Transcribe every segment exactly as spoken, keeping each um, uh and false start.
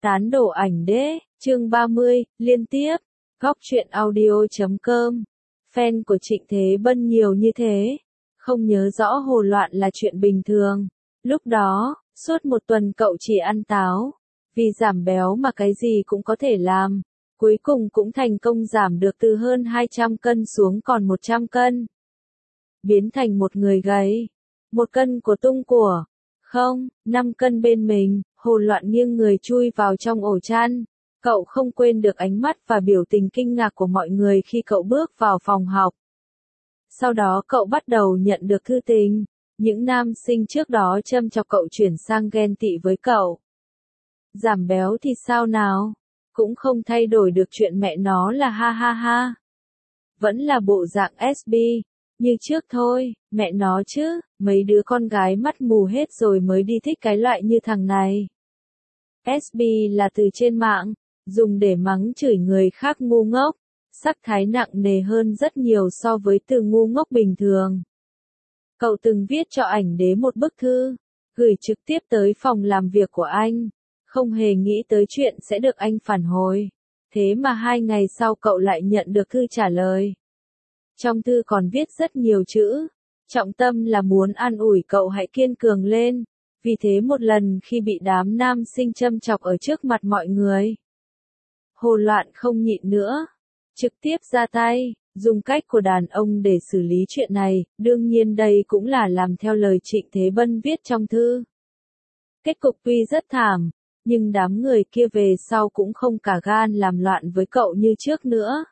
Tán đổ ảnh đế, chương ba mươi, liên tiếp, góc truyện audio chấm com. Fan của Trịnh Thế Bân nhiều như thế, không nhớ rõ hồ loạn là chuyện bình thường. Lúc đó, suốt một tuần cậu chỉ ăn táo, vì giảm béo mà cái gì cũng có thể làm. Cuối cùng cũng thành công giảm được từ hơn hai trăm cân xuống còn một trăm cân. Biến thành một người gầy. Một cân của tung của. Không, năm cân bên mình, hồ loạn nghiêng người chui vào trong ổ chăn. Cậu không quên được ánh mắt và biểu tình kinh ngạc của mọi người khi cậu bước vào phòng học. Sau đó cậu bắt đầu nhận được thư tình. Những nam sinh trước đó châm chọc cậu chuyển sang ghen tị với cậu. Giảm béo thì sao nào? Cũng không thay đổi được chuyện mẹ nó là ha ha ha. Vẫn là bộ dạng ét bê, như trước thôi, mẹ nó chứ, mấy đứa con gái mắt mù hết rồi mới đi thích cái loại như thằng này. ét bê là từ trên mạng, dùng để mắng chửi người khác ngu ngốc, sắc thái nặng nề hơn rất nhiều so với từ ngu ngốc bình thường. Cậu từng viết cho ảnh đế một bức thư, gửi trực tiếp tới phòng làm việc của anh. Không hề nghĩ tới chuyện sẽ được anh phản hồi. Thế mà hai ngày sau cậu lại nhận được thư trả lời. Trong thư còn viết rất nhiều chữ. Trọng tâm là muốn an ủi cậu hãy kiên cường lên. Vì thế một lần khi bị đám nam sinh châm chọc ở trước mặt mọi người, hồ loạn không nhịn nữa. Trực tiếp ra tay, dùng cách của đàn ông để xử lý chuyện này. Đương nhiên đây cũng là làm theo lời Trịnh Thế Bân viết trong thư. Kết cục tuy rất thảm, nhưng đám người kia về sau cũng không cả gan làm loạn với cậu như trước nữa.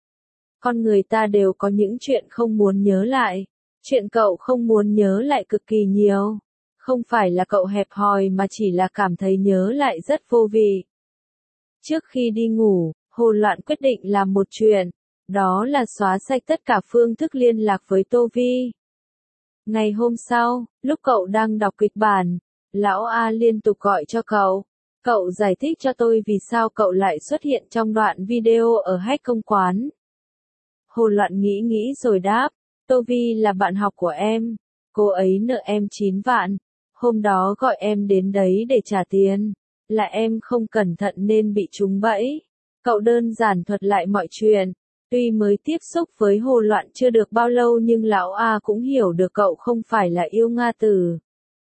Con người ta đều có những chuyện không muốn nhớ lại. Chuyện cậu không muốn nhớ lại cực kỳ nhiều. Không phải là cậu hẹp hòi mà chỉ là cảm thấy nhớ lại rất vô vị. Trước khi đi ngủ, hồ loạn quyết định làm một chuyện. Đó là xóa sạch tất cả phương thức liên lạc với Tô Vi. Ngày hôm sau, lúc cậu đang đọc kịch bản, lão A liên tục gọi cho cậu. Cậu giải thích cho tôi vì sao cậu lại xuất hiện trong đoạn video ở Hách Công Quán. Hồ loạn nghĩ nghĩ rồi đáp, Tô Vi là bạn học của em. Cô ấy nợ em chín vạn. Hôm đó gọi em đến đấy để trả tiền. Là em không cẩn thận nên bị trúng bẫy. Cậu đơn giản thuật lại mọi chuyện. Tuy mới tiếp xúc với hồ loạn chưa được bao lâu nhưng lão A cũng hiểu được cậu không phải là yêu Nga tử.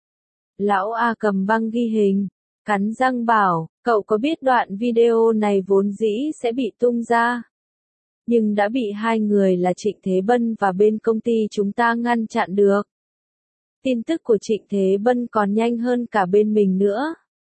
Lão A cầm băng ghi hình. Cắn răng bảo, cậu có biết đoạn video này vốn dĩ sẽ bị tung ra. Nhưng đã bị hai người là Trịnh Thế Bân và bên công ty chúng ta ngăn chặn được. Tin tức của Trịnh Thế Bân còn nhanh hơn cả bên mình nữa.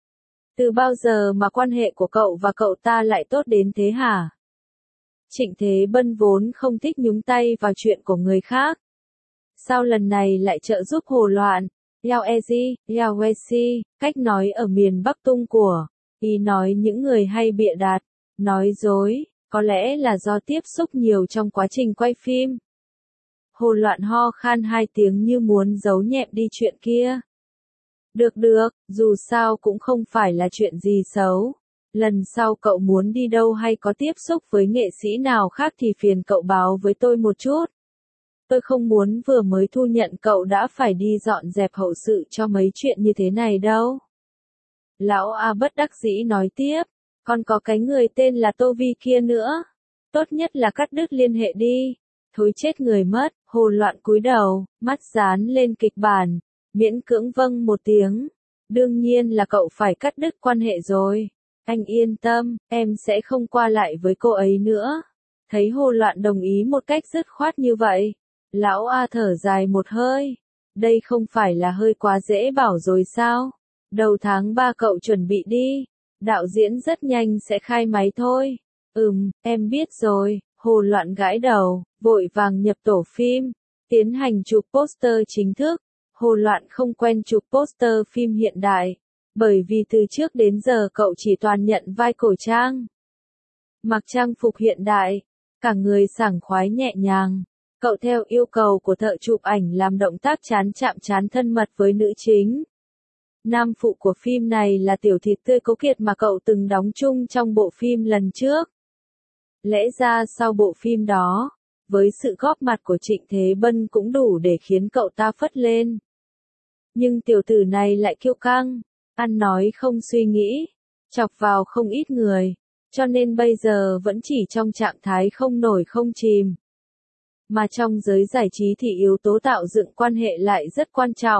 Từ bao giờ mà quan hệ của cậu và cậu ta lại tốt đến thế hả? Trịnh Thế Bân vốn không thích nhúng tay vào chuyện của người khác. Sao lần này lại trợ giúp hồ loạn? Yao Ezi, Yao Wesi, cách nói ở miền Bắc tung của, ý nói những người hay bịa đặt, nói dối, có lẽ là do tiếp xúc nhiều trong quá trình quay phim. Hồ loạn ho khan hai tiếng như muốn giấu nhẹm đi chuyện kia. Được được, dù sao cũng không phải là chuyện gì xấu. Lần sau cậu muốn đi đâu hay có tiếp xúc với nghệ sĩ nào khác thì phiền cậu báo với tôi một chút. Tôi không muốn vừa mới thu nhận cậu đã phải đi dọn dẹp hậu sự cho mấy chuyện như thế này đâu. Lão A bất đắc dĩ nói tiếp, còn có cái người tên là Tô Vi kia nữa. Tốt nhất là cắt đứt liên hệ đi. Thối chết người mất, hồ loạn cúi đầu, mắt dán lên kịch bản, miễn cưỡng vâng một tiếng. Đương nhiên là cậu phải cắt đứt quan hệ rồi. Anh yên tâm, em sẽ không qua lại với cô ấy nữa. Thấy hồ loạn đồng ý một cách dứt khoát như vậy. Lão A thở dài một hơi. Đây không phải là hơi quá dễ bảo rồi sao? Đầu tháng ba cậu chuẩn bị đi. Đạo diễn rất nhanh sẽ khai máy thôi. Ừm, em biết rồi. Hồ loạn gãi đầu, vội vàng nhập tổ phim. Tiến hành chụp poster chính thức. Hồ loạn không quen chụp poster phim hiện đại. Bởi vì từ trước đến giờ cậu chỉ toàn nhận vai cổ trang. Mặc trang phục hiện đại. Cả người sảng khoái nhẹ nhàng. Cậu theo yêu cầu của thợ chụp ảnh làm động tác chán chạm chán thân mật với nữ chính. Nam phụ của phim này là tiểu thịt tươi Cố Kiệt mà cậu từng đóng chung trong bộ phim lần trước. Lẽ ra sau bộ phim đó, với sự góp mặt của Trịnh Thế Bân cũng đủ để khiến cậu ta phất lên. Nhưng tiểu tử này lại kiêu căng, ăn nói không suy nghĩ. chọc vào không ít người, cho nên bây giờ vẫn chỉ trong trạng thái không nổi không chìm. Mà trong giới giải trí thì yếu tố tạo dựng quan hệ lại rất quan trọng.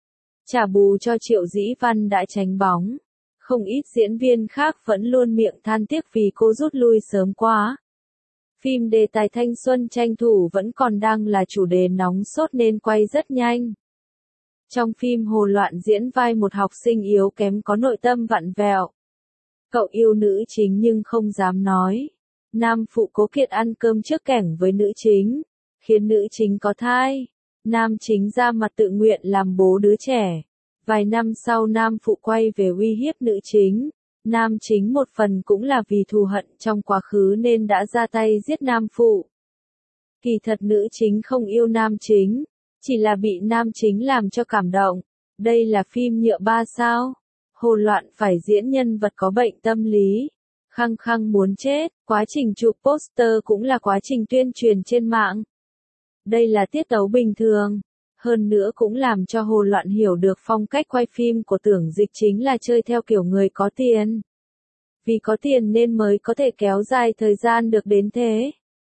Trả bù cho Triệu Dĩ Văn đã tránh bóng. Không ít diễn viên khác vẫn luôn miệng than tiếc vì cô rút lui sớm quá. Phim đề tài thanh xuân tranh thủ vẫn còn đang là chủ đề nóng sốt nên quay rất nhanh. Trong phim Hồ Loạn diễn vai một học sinh yếu kém có nội tâm vặn vẹo. Cậu yêu nữ chính nhưng không dám nói. Nam phụ cố kiệt ăn cơm trước kẻng với nữ chính, khiến nữ chính có thai. Nam chính ra mặt tự nguyện làm bố đứa trẻ. Vài năm sau nam phụ quay về uy hiếp nữ chính. Nam chính một phần cũng là vì thù hận trong quá khứ nên đã ra tay giết nam phụ. Kỳ thật nữ chính không yêu nam chính, chỉ là bị nam chính làm cho cảm động. Đây là phim nhựa ba sao. Hồ Loạn phải diễn nhân vật có bệnh tâm lý, khăng khăng muốn chết, quá trình chụp poster cũng là quá trình tuyên truyền trên mạng. Đây là tiết tấu bình thường, hơn nữa cũng làm cho Hồ Loạn hiểu được phong cách quay phim của Tưởng Dịch chính là chơi theo kiểu người có tiền. Vì có tiền nên mới có thể kéo dài thời gian được đến thế.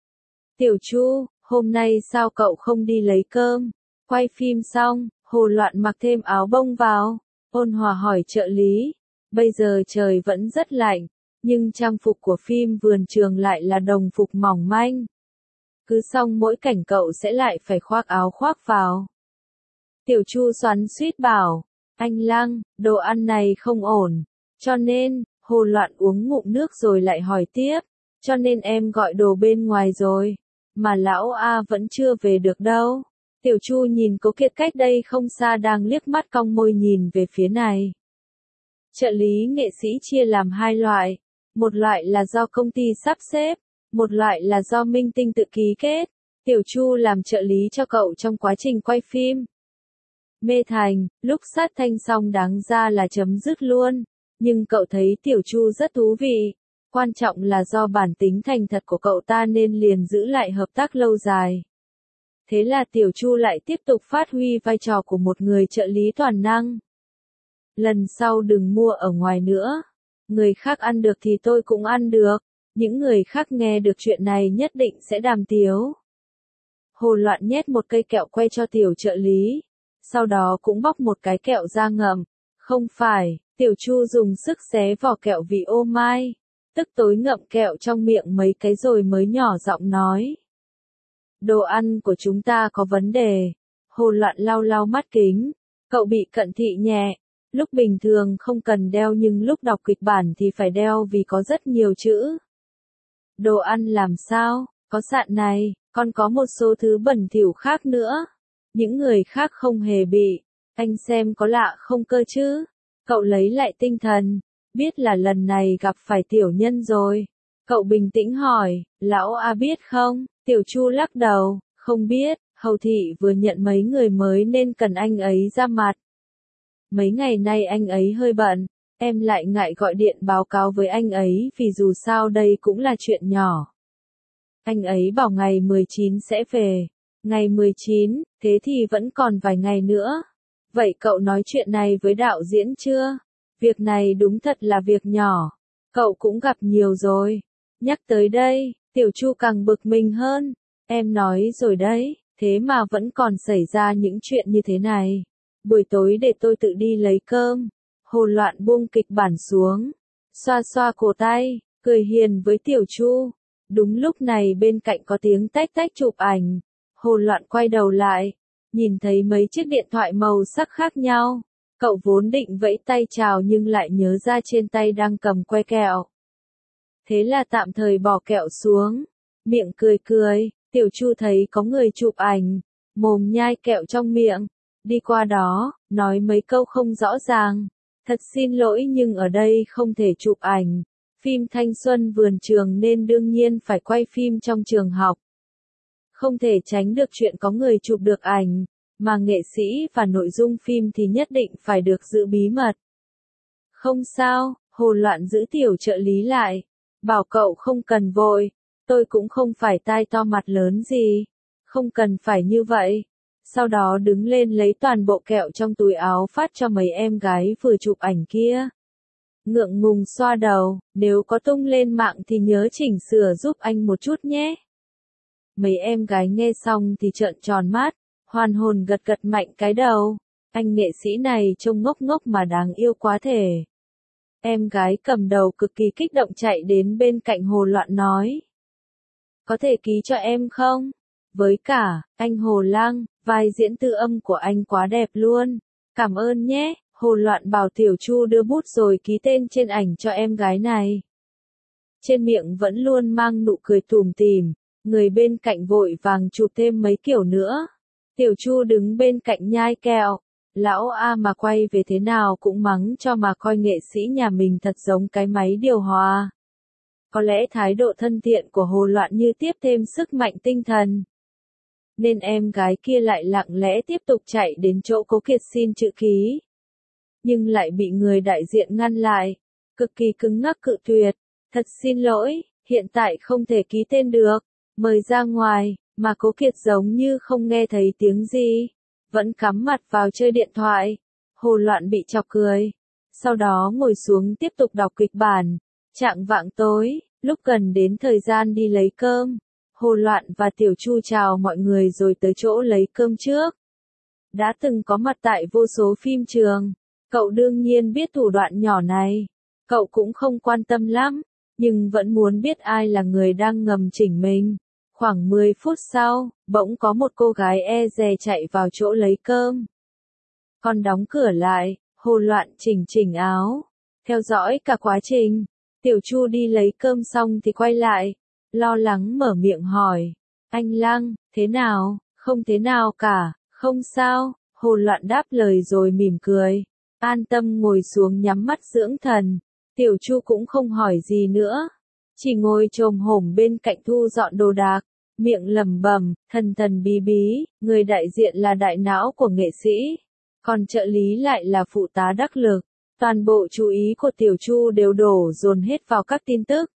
Tiểu Chu, hôm nay sao cậu không đi lấy cơm? Quay phim xong, Hồ Loạn mặc thêm áo bông vào. Ôn Hòa hỏi trợ lý, bây giờ trời vẫn rất lạnh, nhưng trang phục của phim Vườn Trường lại là đồng phục mỏng manh. Cứ xong mỗi cảnh cậu sẽ lại phải khoác áo khoác vào. Tiểu Chu xoắn xuýt bảo, anh Lăng, đồ ăn này không ổn, cho nên, Hồ Loạn uống ngụm nước rồi lại hỏi tiếp, cho nên em gọi đồ bên ngoài rồi, mà lão A vẫn chưa về được đâu. Tiểu Chu nhìn Cố Kiệt cách đây không xa đang liếc mắt cong môi nhìn về phía này. Trợ lý nghệ sĩ chia làm hai loại, một loại là do công ty sắp xếp, một loại là do minh tinh tự ký kết. Tiểu Chu làm trợ lý cho cậu trong quá trình quay phim. Mê thành, lúc sát thanh xong đáng ra là chấm dứt luôn, nhưng cậu thấy Tiểu Chu rất thú vị. Quan trọng là do bản tính thành thật của cậu ta nên liền giữ lại hợp tác lâu dài. Thế là Tiểu Chu lại tiếp tục phát huy vai trò của một người trợ lý toàn năng. Lần sau đừng mua ở ngoài nữa. Người khác ăn được thì tôi cũng ăn được. Những người khác nghe được chuyện này nhất định sẽ đàm tiếu. Hồ Loạn nhét một cây kẹo que cho tiểu trợ lý. Sau đó cũng bóc một cái kẹo ra ngậm. Không phải, Tiểu Chu dùng sức xé vỏ kẹo vì ô mai. Tức tối ngậm kẹo trong miệng mấy cái rồi mới nhỏ giọng nói. Đồ ăn của chúng ta có vấn đề. Hồ Loạn lau lau mắt kính. Cậu bị cận thị nhẹ. Lúc bình thường không cần đeo nhưng lúc đọc kịch bản thì phải đeo vì có rất nhiều chữ. Đồ ăn làm sao? Có sạn này, còn có một số thứ bẩn thỉu khác nữa. Những người khác không hề bị. Anh xem có lạ không cơ chứ? Cậu lấy lại tinh thần. Biết là lần này gặp phải tiểu nhân rồi. Cậu bình tĩnh hỏi, lão A biết không? Tiểu Chu lắc đầu, không biết, hầu thị vừa nhận mấy người mới nên cần anh ấy ra mặt. Mấy ngày nay anh ấy hơi bận, em lại ngại gọi điện báo cáo với anh ấy vì dù sao đây cũng là chuyện nhỏ. Anh ấy bảo ngày mười chín sẽ về. Ngày mười chín, thế thì vẫn còn vài ngày nữa. Vậy cậu nói chuyện này với đạo diễn chưa? Việc này đúng thật là việc nhỏ. Cậu cũng gặp nhiều rồi. Nhắc tới đây, Tiểu Chu càng bực mình hơn. Em nói rồi đấy, thế mà vẫn còn xảy ra những chuyện như thế này. Buổi tối để tôi tự đi lấy cơm. Hồ Loạn buông kịch bản xuống. Xoa xoa cổ tay, cười hiền với Tiểu Chu. Đúng lúc này bên cạnh có tiếng tách tách chụp ảnh. Hồ Loạn quay đầu lại. Nhìn thấy mấy chiếc điện thoại màu sắc khác nhau. Cậu vốn định vẫy tay chào nhưng lại nhớ ra trên tay đang cầm que kẹo. Thế là tạm thời bỏ kẹo xuống. Miệng cười cười, Tiểu Chu thấy có người chụp ảnh. Mồm nhai kẹo trong miệng. Đi qua đó, nói mấy câu không rõ ràng. Thật xin lỗi nhưng ở đây không thể chụp ảnh. Phim thanh xuân Vườn Trường nên đương nhiên phải quay phim trong trường học. Không thể tránh được chuyện có người chụp được ảnh, mà nghệ sĩ và nội dung phim thì nhất định phải được giữ bí mật. Không sao, Hồ Loạn giữ tiểu trợ lý lại. Bảo cậu không cần vội, tôi cũng không phải tai to mặt lớn gì. Không cần phải như vậy. Sau đó đứng lên lấy toàn bộ kẹo trong túi áo phát cho mấy em gái vừa chụp ảnh kia. ngượng ngùng xoa đầu, nếu có tung lên mạng thì nhớ chỉnh sửa giúp anh một chút nhé. Mấy em gái nghe xong thì trợn tròn mắt, hoàn hồn gật gật mạnh cái đầu. Anh nghệ sĩ này trông ngốc ngốc mà đáng yêu quá thể. Em gái cầm đầu cực kỳ kích động chạy đến bên cạnh Hồ Loạn nói. Có thể ký cho em không? Với cả, anh Hồ Lăng, vai diễn tư âm của anh quá đẹp luôn. Cảm ơn nhé. Hồ Loạn bảo Tiểu Chu đưa bút rồi ký tên trên ảnh cho em gái này. Trên miệng vẫn luôn mang nụ cười tủm tỉm, người bên cạnh vội vàng chụp thêm mấy kiểu nữa. Tiểu Chu đứng bên cạnh nhai kẹo. Lão A mà quay về thế nào cũng mắng cho mà coi nghệ sĩ nhà mình thật giống cái máy điều hòa. Có lẽ thái độ thân thiện của Hồ Loạn như tiếp thêm sức mạnh tinh thần. Nên em gái kia lại lặng lẽ tiếp tục chạy đến chỗ Cố Kiệt xin chữ ký. Nhưng lại bị người đại diện ngăn lại, cực kỳ cứng ngắc cự tuyệt. Thật xin lỗi, hiện tại không thể ký tên được, mời ra ngoài, mà Cố Kiệt giống như không nghe thấy tiếng gì. Vẫn cắm mặt vào chơi điện thoại. Hồ Loạn bị chọc cười. Sau đó ngồi xuống tiếp tục đọc kịch bản. Chạng vạng tối, lúc gần đến thời gian đi lấy cơm, Hồ Loạn và Tiểu Chu chào mọi người rồi tới chỗ lấy cơm trước. Đã từng có mặt tại vô số phim trường, cậu đương nhiên biết thủ đoạn nhỏ này. Cậu cũng không quan tâm lắm, nhưng vẫn muốn biết ai là người đang ngầm chỉnh mình. Khoảng mười phút sau, bỗng có một cô gái e dè chạy vào chỗ lấy cơm. Còn đóng cửa lại, Hồ Loạn chỉnh chỉnh áo, theo dõi cả quá trình. Tiểu Chu đi lấy cơm xong thì quay lại, lo lắng mở miệng hỏi. Anh Lăng, thế nào? Không thế nào cả, không sao. Hồ Loạn đáp lời rồi mỉm cười. An tâm ngồi xuống nhắm mắt dưỡng thần. Tiểu Chu cũng không hỏi gì nữa. Chỉ ngồi chồm hổm bên cạnh thu dọn đồ đạc. Miệng lẩm bẩm, thần thần bí bí, người đại diện là đại não của nghệ sĩ. Còn trợ lý lại là phụ tá đắc lực. Toàn bộ chú ý của Tiểu Chu đều đổ dồn hết vào các tin tức.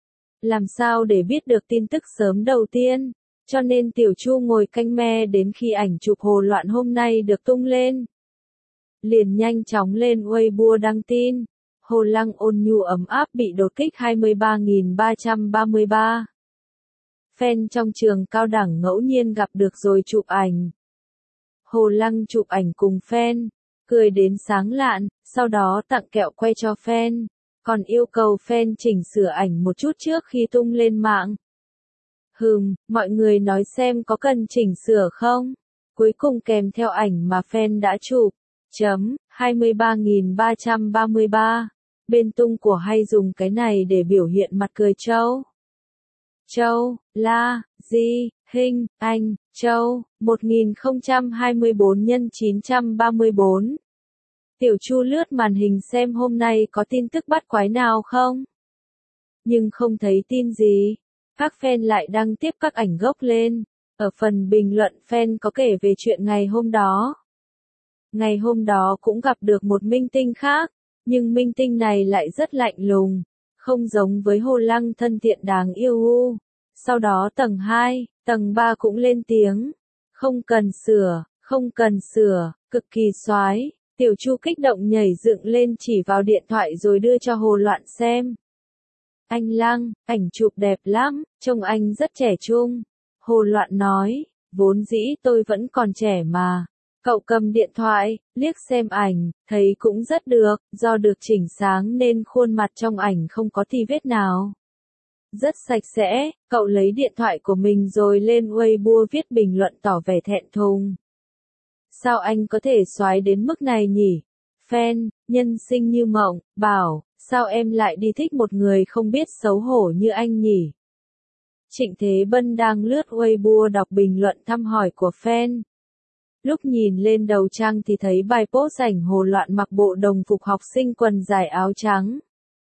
Làm sao để biết được tin tức sớm đầu tiên? Cho nên Tiểu Chu ngồi canh me đến khi ảnh chụp Hồ Loạn hôm nay được tung lên. Liền nhanh chóng lên Weibo đăng tin. Hồ Lăng ôn nhu ấm áp bị đột kích hai mươi ba nghìn ba trăm ba mươi ba. Fan trong trường cao đẳng ngẫu nhiên gặp được rồi chụp ảnh. Hồ Lăng chụp ảnh cùng fan, cười đến sáng lạn, sau đó tặng kẹo que cho fan, còn yêu cầu fan chỉnh sửa ảnh một chút trước khi tung lên mạng. Hừm, mọi người nói xem có cần chỉnh sửa không? Cuối cùng kèm theo ảnh mà fan đã chụp. Chấm, hai mươi ba nghìn ba trăm ba mươi ba. Bên tung của hay dùng cái này để biểu hiện mặt cười trâu. Châu, La, Di, Hinh, Anh, Châu, một nghìn không trăm hai mươi tư nhân chín trăm ba mươi tư. Tiểu Chu lướt màn hình xem hôm nay có tin tức bắt quái nào không? Nhưng không thấy tin gì. Các fan lại đăng tiếp các ảnh gốc lên. Ở phần bình luận fan có kể về chuyện ngày hôm đó. Ngày hôm đó cũng gặp được một minh tinh khác, nhưng minh tinh này lại rất lạnh lùng, không giống với Hồ Lăng thân thiện đáng yêu u. Sau đó tầng hai, tầng ba cũng lên tiếng. Không cần sửa, không cần sửa, cực kỳ soái. Tiểu Chu kích động nhảy dựng lên chỉ vào điện thoại rồi đưa cho Hồ Loạn xem. Anh Lăng, ảnh chụp đẹp lắm, trông anh rất trẻ trung. Hồ Loạn nói, vốn dĩ tôi vẫn còn trẻ mà. Cậu cầm điện thoại, liếc xem ảnh, thấy cũng rất được, do được chỉnh sáng nên khuôn mặt trong ảnh không có tì vết nào. Rất sạch sẽ, cậu lấy điện thoại của mình rồi lên Weibo viết bình luận tỏ vẻ thẹn thùng. Sao anh có thể soái đến mức này nhỉ? Fan, nhân sinh như mộng, bảo, sao em lại đi thích một người không biết xấu hổ như anh nhỉ? Trịnh Thế Bân đang lướt Weibo đọc bình luận thăm hỏi của fan. Lúc nhìn lên đầu trang thì thấy bài post ảnh Hồ Loạn mặc bộ đồng phục học sinh quần dài áo trắng.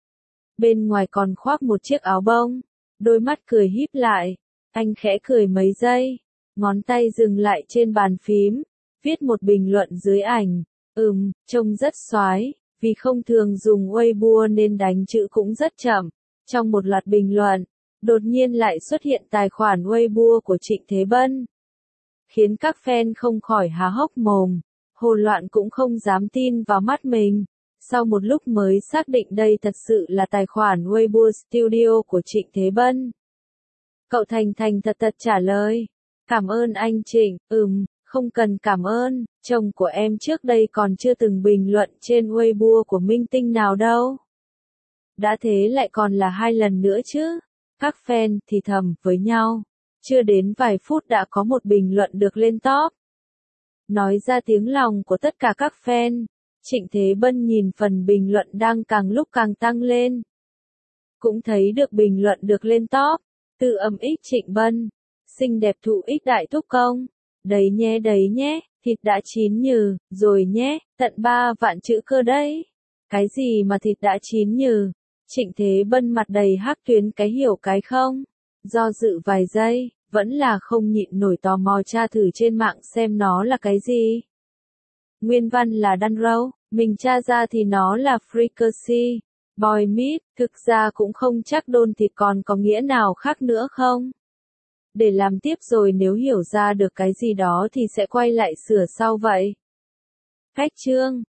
Bên ngoài còn khoác một chiếc áo bông, đôi mắt cười híp lại. Anh khẽ cười mấy giây, ngón tay dừng lại trên bàn phím, viết một bình luận dưới ảnh. Ừm, trông rất soái, vì không thường dùng Weibo nên đánh chữ cũng rất chậm. Trong một loạt bình luận, đột nhiên lại xuất hiện tài khoản Weibo của Trịnh Thế Bân. Khiến các fan không khỏi há hốc mồm. Hồ Loạn cũng không dám tin vào mắt mình. Sau một lúc mới xác định đây thật sự là tài khoản Weibo Studio của Trịnh Thế Bân. Cậu thành thành thật thật trả lời. Cảm ơn anh Trịnh, ừm, không cần cảm ơn, chồng của em trước đây còn chưa từng bình luận trên Weibo của minh tinh nào đâu. Đã thế lại còn là hai lần nữa chứ. Các fan thì thầm với nhau. Chưa đến vài phút đã có một bình luận được lên top. Nói ra tiếng lòng của tất cả các fan. Trịnh Thế Bân nhìn phần bình luận đang càng lúc càng tăng lên. Cũng thấy được bình luận được lên top. Từ âm ích Trịnh Bân. Xinh đẹp thụ ích đại thúc công. Đấy nhé đấy nhé, thịt đã chín nhừ, rồi nhé, tận ba vạn chữ cơ đấy. Cái gì mà thịt đã chín nhừ? Trịnh Thế Bân mặt đầy hắc tuyến cái hiểu cái không? Do dự vài giây, vẫn là không nhịn nổi tò mò tra thử trên mạng xem nó là cái gì. Nguyên văn là đan râu, mình tra ra thì nó là fricassee, boy meat, thực ra cũng không chắc đôn thịt còn có nghĩa nào khác nữa không? Để làm tiếp rồi nếu hiểu ra được cái gì đó thì sẽ quay lại sửa sau vậy. Cách chương